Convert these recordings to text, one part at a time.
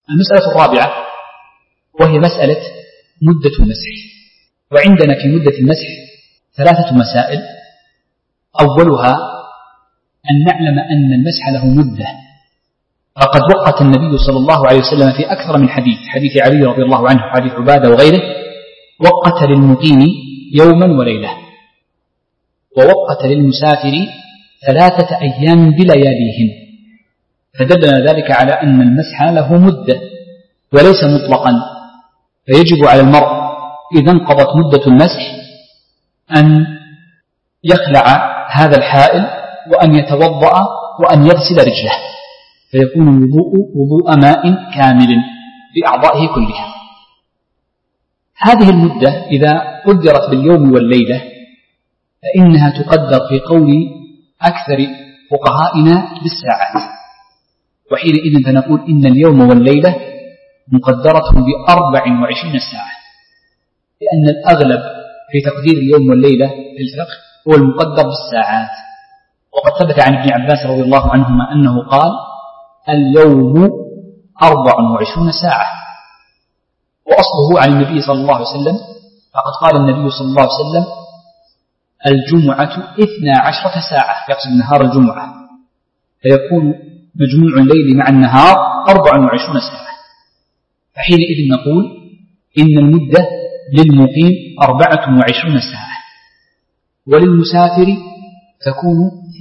المسألة الرابعة وهي مسألة مدة المسح. وعندنا في مدة المسح 3 مسائل. أولها أن نعلم أن المسح له مدة، فقد وقت النبي صلى الله عليه وسلم في أكثر من حديث علي رضي الله عنه وحديث عبادة وغيره، وقت للمقيم يوما وليلة، ووقت للمسافر 3 أيام بلياليهن، فدلنا ذلك على أن المسح له مدة وليس مطلقا. فيجب على المرء إذا انقضت مدة المسح أن يخلع هذا الحائل وأن يتوضأ وأن يغسل رجله، فيكون الوضوء وضوء ماء كامل بأعضائه كلها. هذه المدة إذا قدرت باليوم والليلة فإنها تقدر في قول أكثر فقهائنا بالساعات، وحينئذ فنقول إن اليوم والليلة مقدرة ب24 ساعة، لأن الأغلب في تقدير اليوم والليلة في الفقه هو المقدر بالساعات. وقد ثبت عن ابن عباس رضي الله عنهما أنه قال: اليوم 24 ساعة، وأصله عن النبي صلى الله عليه وسلم، فقد قال النبي صلى الله عليه وسلم: الجمعة 12 ساعة، يقصد نهار الجمعة، فيكون مجموع الليل مع النهار 24 ساعة. فحينئذ نقول إن المدة للمقيم 24 ساعة، وللمسافر تكون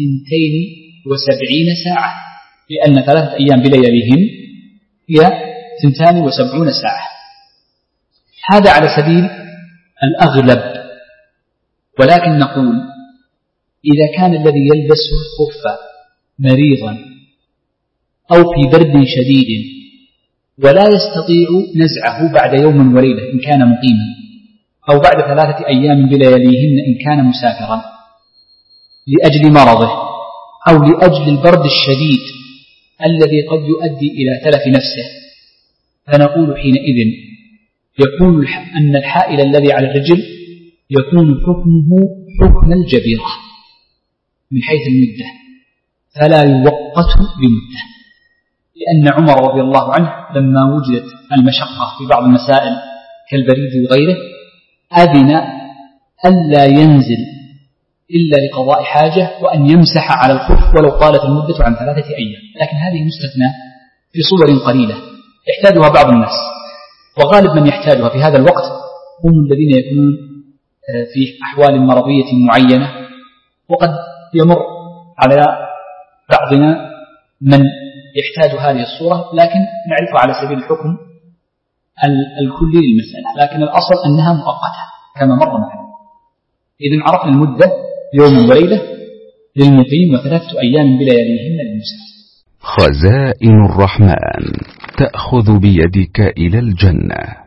72 ساعة، لأن 3 أيام بلياليهن هي 72 ساعة. هذا على سبيل الأغلب. ولكن نقول إذا كان الذي يلبس الخف مريضا أو في برد شديد ولا يستطيع نزعه بعد يوم وليلة إن كان مقيما، أو بعد 3 أيام بلياليهن إن كان مسافرا، لأجل مرضه أو لأجل البرد الشديد الذي قد يؤدي إلى تلف نفسه، فنقول حينئذ يكون أن الحائل الذي على الرجل يكون حكمه حكم الجبيرة من حيث المدة، فلا يوقت بمدة، لأن عمر رضي الله عنه لما وجدت المشقة في بعض المسائل كالبريد وغيره أذن ألا ينزل إلا لقضاء حاجة وأن يمسح على الخف ولو طالت المدة عن 3 أيام. لكن هذه مستثنى في صور قليلة يحتاجها بعض الناس، وغالب من يحتاجها في هذا الوقت هم الذين يكونون في أحوال مرضية معينة، وقد يمر على بعضنا من يحتاج هذه الصورة، لكن نعرفها على سبيل الحكم الكلي للمسألة، لكن الأصل أنها مؤقتة كما مر معنا. إذن عرفنا المدة يوم وليلة للمقيم و3 أيام بلياليهن للمسافر. خزائن الرحمن تأخذ بيدك إلى الجنة.